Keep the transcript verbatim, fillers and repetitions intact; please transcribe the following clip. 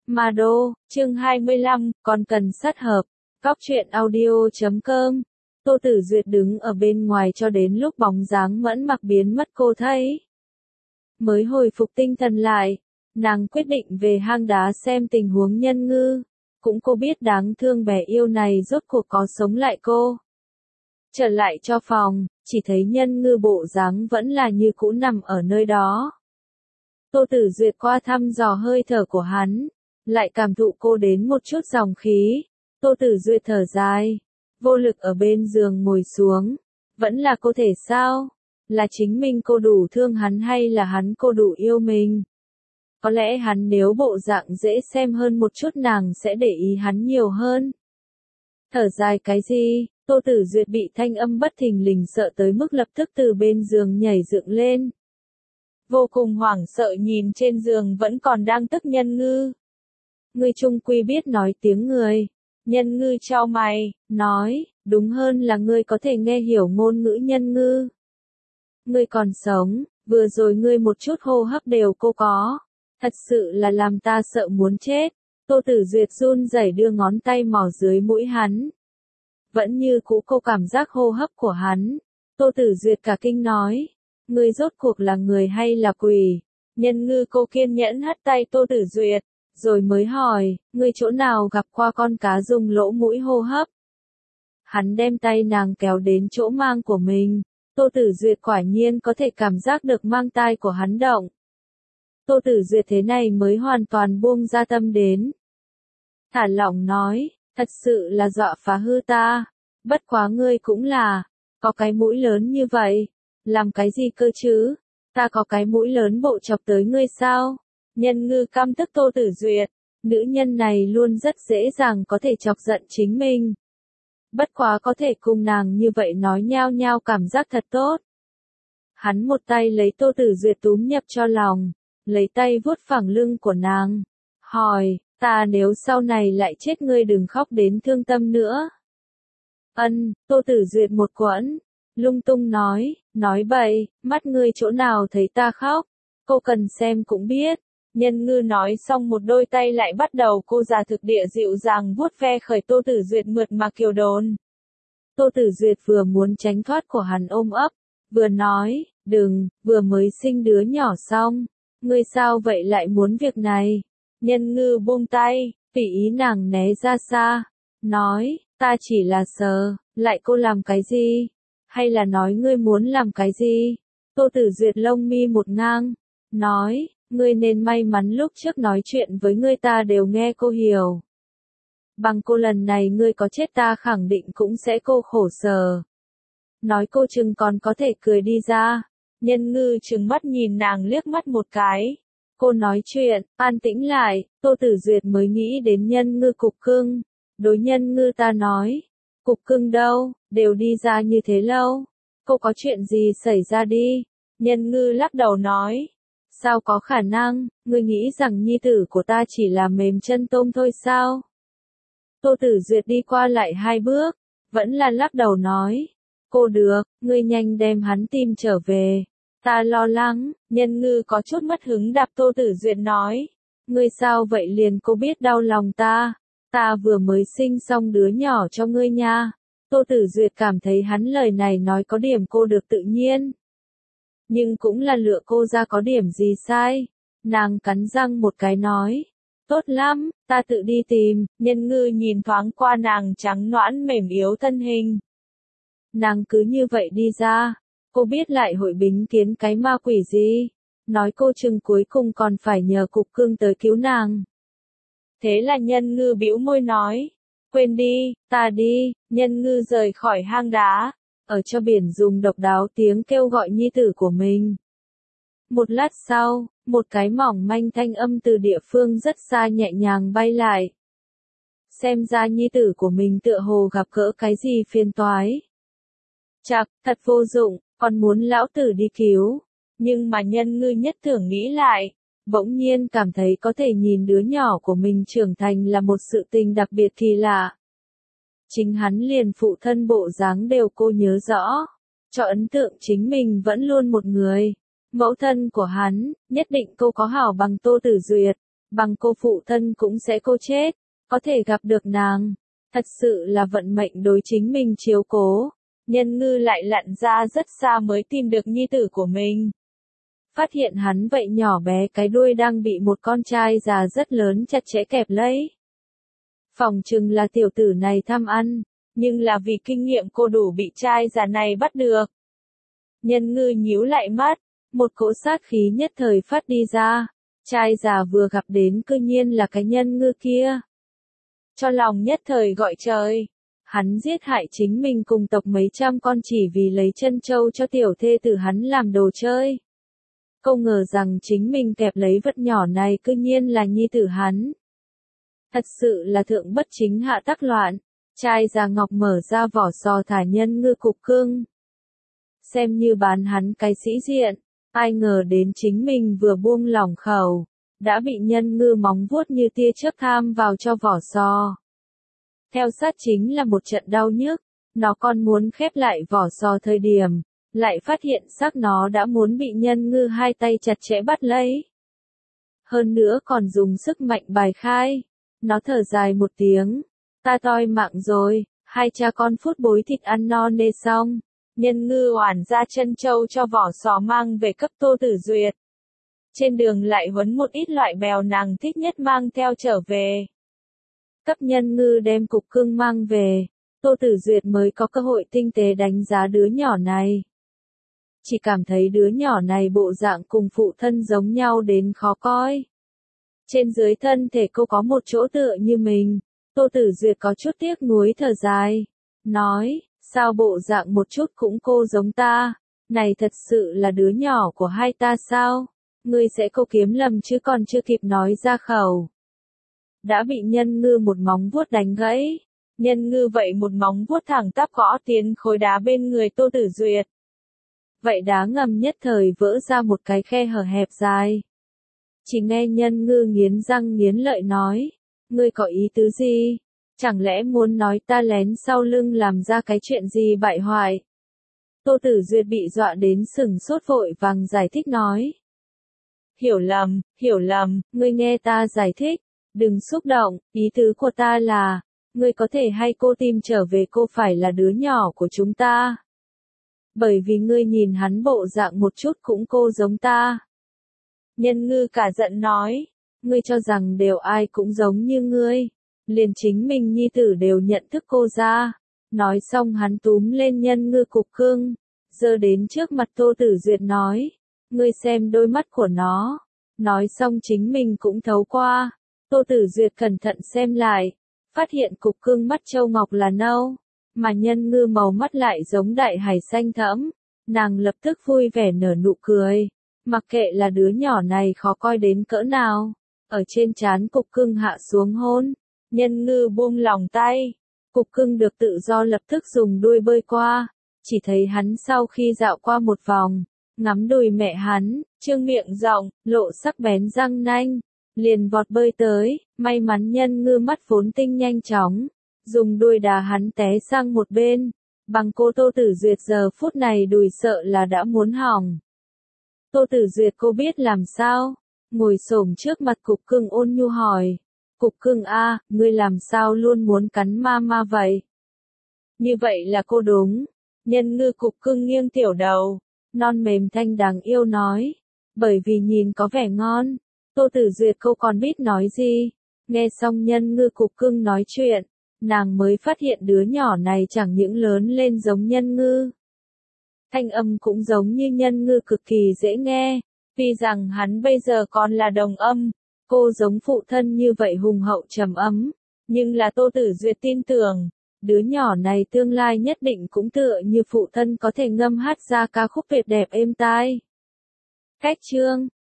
Ma Đô, chương hai mươi lăm, còn cần sát hợp. Góc truyện audio chấm com. Tô Tử Duyệt đứng ở bên ngoài cho đến lúc bóng dáng Mẫn Mặc biến mất cô thấy. Mới hồi phục tinh thần lại, nàng quyết định về hang đá xem tình huống Nhân Ngư. Cũng cô biết đáng thương bé yêu này rốt cuộc có sống lại cô. Trở lại cho phòng, chỉ thấy Nhân Ngư bộ dáng vẫn là như cũ nằm ở nơi đó. Tô Tử Duyệt qua thăm dò hơi thở của hắn, lại cảm thụ cô đến một chút dòng khí. Tô Tử Duyệt thở dài, vô lực ở bên giường ngồi xuống. Vẫn là cô thể sao? Là chính mình cô đủ thương hắn hay là hắn cô đủ yêu mình? Có lẽ hắn nếu bộ dạng dễ xem hơn một chút nàng sẽ để ý hắn nhiều hơn. Thở dài cái gì? Tô Tử Duyệt bị thanh âm bất thình lình sợ tới mức lập tức từ bên giường nhảy dựng lên. Vô cùng hoảng sợ nhìn trên giường vẫn còn đang tức Nhân Ngư. Ngươi chung quy biết nói tiếng người. Nhân Ngư chau mày, nói, đúng hơn là ngươi có thể nghe hiểu ngôn ngữ Nhân Ngư. Ngươi còn sống, vừa rồi ngươi một chút hô hấp đều cô có. Thật sự là làm ta sợ muốn chết. Tô Tử Duyệt run rẩy đưa ngón tay mò dưới mũi hắn. Vẫn như cũ cô cảm giác hô hấp của hắn. Tô Tử Duyệt cả kinh nói, ngươi rốt cuộc là người hay là quỷ? Nhân Ngư cô kiên nhẫn hất tay Tô Tử Duyệt, rồi mới hỏi, ngươi chỗ nào gặp qua con cá dùng lỗ mũi hô hấp? Hắn đem tay nàng kéo đến chỗ mang của mình. Tô Tử Duyệt quả nhiên có thể cảm giác được mang tai của hắn động. Tô Tử Duyệt thế này mới hoàn toàn buông ra tâm đến. Thả lỏng nói, thật sự là dọa phá hư ta. Bất quá ngươi cũng là, có cái mũi lớn như vậy. Làm cái gì cơ chứ? Ta có cái mũi lớn bộ chọc tới ngươi sao? Nhân Ngư căm tức Tô Tử Duyệt. Nữ nhân này luôn rất dễ dàng có thể chọc giận chính mình. Bất quá có thể cùng nàng như vậy nói nhao nhao cảm giác thật tốt. Hắn một tay lấy Tô Tử Duyệt túm nhập cho lòng, lấy tay vuốt phẳng lưng của nàng. Hỏi, ta nếu sau này lại chết ngươi đừng khóc đến thương tâm nữa. Ân, Tô Tử Duyệt một quẫn, lung tung nói, nói bậy, mắt ngươi chỗ nào thấy ta khóc, cô cần xem cũng biết. Nhân Ngư nói xong một đôi tay lại bắt đầu cô già thực địa dịu dàng vuốt ve khởi Tô Tử Duyệt mượt mà kiều đồn. Tô Tử Duyệt vừa muốn tránh thoát của hắn ôm ấp, vừa nói, đừng, vừa mới sinh đứa nhỏ xong, ngươi sao vậy lại muốn việc này? Nhân Ngư buông tay, tùy ý nàng né ra xa, nói, ta chỉ là sờ, lại cô làm cái gì? Hay là nói ngươi muốn làm cái gì? Tô Tử Duyệt lông mi một ngang, nói, ngươi nên may mắn lúc trước nói chuyện với ngươi ta đều nghe cô hiểu. Bằng cô lần này ngươi có chết ta khẳng định cũng sẽ cô khổ sở. Nói cô chừng còn có thể cười đi ra. Nhân Ngư trừng mắt nhìn nàng liếc mắt một cái. Cô nói chuyện, an tĩnh lại, Tô Tử Duyệt mới nghĩ đến Nhân Ngư cục cưng. Đối Nhân Ngư ta nói, cục cưng đâu, đều đi ra như thế lâu. Cô có chuyện gì xảy ra đi? Nhân Ngư lắc đầu nói. Sao có khả năng, ngươi nghĩ rằng nhi tử của ta chỉ là mềm chân tôm thôi sao? Tô Tử Duyệt đi qua lại hai bước, vẫn là lắc đầu nói. Cô được, ngươi nhanh đem hắn tìm trở về. Ta lo lắng. Nhân Ngư có chút mất hứng đạp Tô Tử Duyệt nói. Ngươi sao vậy liền cô biết đau lòng ta. Ta vừa mới sinh xong đứa nhỏ cho ngươi nha. Tô Tử Duyệt cảm thấy hắn lời này nói có điểm cô được tự nhiên. Nhưng cũng là lựa cô ra có điểm gì sai. Nàng cắn răng một cái nói. Tốt lắm, ta tự đi tìm. Nhân Ngư nhìn thoáng qua nàng trắng nõn mềm yếu thân hình. Nàng cứ như vậy đi ra. Cô biết lại hội bính kiến cái ma quỷ gì. Nói cô chừng cuối cùng còn phải nhờ cục cưng tới cứu nàng. Thế là Nhân Ngư bĩu môi nói. Quên đi, ta đi. Nhân Ngư rời khỏi hang đá. Ở cho biển dùng độc đáo tiếng kêu gọi nhi tử của mình. Một lát sau, một cái mỏng manh thanh âm từ địa phương rất xa nhẹ nhàng bay lại. Xem ra nhi tử của mình tựa hồ gặp gỡ cái gì phiền toái. Chạc, thật vô dụng, còn muốn lão tử đi cứu. Nhưng mà Nhân Ngư nhất tưởng nghĩ lại, bỗng nhiên cảm thấy có thể nhìn đứa nhỏ của mình trưởng thành là một sự tình đặc biệt kỳ lạ. Chính hắn liền phụ thân bộ dáng đều cô nhớ rõ, cho ấn tượng chính mình vẫn luôn một người. Mẫu thân của hắn, nhất định cô có hảo bằng Tô Tử Duyệt. bằng cô phụ thân cũng sẽ cô chết, có thể gặp được nàng. Thật sự là vận mệnh đối chính mình chiếu cố. Nhân Ngư lại lặn ra rất xa mới tìm được nhi tử của mình. Phát hiện hắn vậy nhỏ bé cái đuôi đang bị một con trai già rất lớn chặt chẽ kẹp lấy. Phỏng chừng là tiểu tử này tham ăn, nhưng là vì kinh nghiệm cô đủ bị trai già này bắt được. Nhân Ngư nhíu lại mắt, một cỗ sát khí nhất thời phát đi ra. Trai già vừa gặp đến cư nhiên là cái Nhân Ngư kia. Cho lòng nhất thời gọi trời. Hắn giết hại chính mình cùng tộc mấy trăm con chỉ vì lấy chân châu cho tiểu thê tử hắn làm đồ chơi. Không ngờ rằng chính mình kẹp lấy vật nhỏ này cư nhiên là nhi tử hắn. Thật sự là thượng bất chính hạ tắc loạn. Trai già ngọc mở ra vỏ sò thả Nhân Ngư cục cưng. Xem như bán hắn cái sĩ diện. Ai ngờ đến chính mình vừa buông lỏng khẩu, đã bị Nhân Ngư móng vuốt như tia chớp tham vào cho vỏ sò. Theo sát chính là một trận đau nhức, nó còn muốn khép lại vỏ sò thời điểm, lại phát hiện xác nó đã muốn bị Nhân Ngư hai tay chặt chẽ bắt lấy. Hơn nữa còn dùng sức mạnh bài khai, nó thở dài một tiếng, ta toi mạng rồi, hai cha con phút bối thịt ăn no nê xong. Nhân Ngư oản ra chân châu cho vỏ sò mang về cấp Tô Tử Duyệt. Trên đường lại huấn một ít loại bèo nàng thích nhất mang theo trở về. Cấp Nhân Ngư đem cục cưng mang về, Tô Tử Duyệt mới có cơ hội tinh tế đánh giá đứa nhỏ này. Chỉ cảm thấy đứa nhỏ này bộ dạng cùng phụ thân giống nhau đến khó coi. Trên dưới thân thể cô có một chỗ tựa như mình, Tô Tử Duyệt có chút tiếc nuối thở dài, nói, sao bộ dạng một chút cũng cô giống ta, này thật sự là đứa nhỏ của hai ta sao, ngươi sẽ cô kiếm lầm chứ còn chưa kịp nói ra khẩu. Đã bị Nhân Ngư một móng vuốt đánh gãy, Nhân Ngư vậy một móng vuốt thẳng tắp gõ tiến khối đá bên người Tô Tử Duyệt. Vậy đá ngầm nhất thời vỡ ra một cái khe hở hẹp dài. Chỉ nghe Nhân Ngư nghiến răng nghiến lợi nói, ngươi có ý tứ gì? Chẳng lẽ muốn nói ta lén sau lưng làm ra cái chuyện gì bại hoại? Tô Tử Duyệt bị dọa đến sừng sốt vội vàng giải thích nói. Hiểu lầm, hiểu lầm, ngươi nghe ta giải thích, đừng xúc động, ý tứ của ta là, ngươi có thể hay cô tìm trở về cô phải là đứa nhỏ của chúng ta. Bởi vì ngươi nhìn hắn bộ dạng một chút cũng cô giống ta. Nhân Ngư cả giận nói, ngươi cho rằng đều ai cũng giống như ngươi. Liền chính mình nhi tử đều nhận thức cô ra. Nói xong hắn túm lên Nhân Ngư cục cưng, giơ đến trước mặt Tô Tử Duyệt nói, ngươi xem đôi mắt của nó. Nói xong chính mình cũng thấu qua. Tô Tử Duyệt cẩn thận xem lại, phát hiện cục cưng mắt châu ngọc là nâu, mà Nhân Ngư màu mắt lại giống đại hải xanh thẫm. Nàng lập tức vui vẻ nở nụ cười, mặc kệ là đứa nhỏ này khó coi đến cỡ nào, ở trên trán cục cưng hạ xuống hôn. Nhân Ngư buông lòng tay, cục cưng được tự do lập tức dùng đuôi bơi qua, chỉ thấy hắn sau khi dạo qua một vòng, ngắm đùi mẹ hắn, trương miệng rộng, lộ sắc bén răng nanh, liền vọt bơi tới, may mắn Nhân Ngư mắt vốn tinh nhanh chóng, dùng đuôi đá hắn té sang một bên, bằng cô Tô Tử Duyệt giờ phút này đùi sợ là đã muốn hỏng. Tô Tử Duyệt cô biết làm sao, ngồi xổm trước mặt cục cưng ôn nhu hỏi. Cục cưng a, ngươi làm sao luôn muốn cắn ma ma vậy? Như vậy là cô đúng. Nhân Ngư cục cưng nghiêng tiểu đầu, non mềm thanh đáng yêu nói. Bởi vì nhìn có vẻ ngon. Tô Tử Duyệt cô còn biết nói gì? Nghe xong Nhân Ngư cục cưng nói chuyện, nàng mới phát hiện đứa nhỏ này chẳng những lớn lên giống Nhân Ngư. Thanh âm cũng giống như Nhân Ngư cực kỳ dễ nghe, vì rằng hắn bây giờ còn là đồng âm. Cô giống phụ thân như vậy hùng hậu trầm ấm, nhưng là Tô Tử Duyệt tin tưởng, đứa nhỏ này tương lai nhất định cũng tựa như phụ thân có thể ngâm hát ra ca khúc tuyệt đẹp êm tai. Cách chương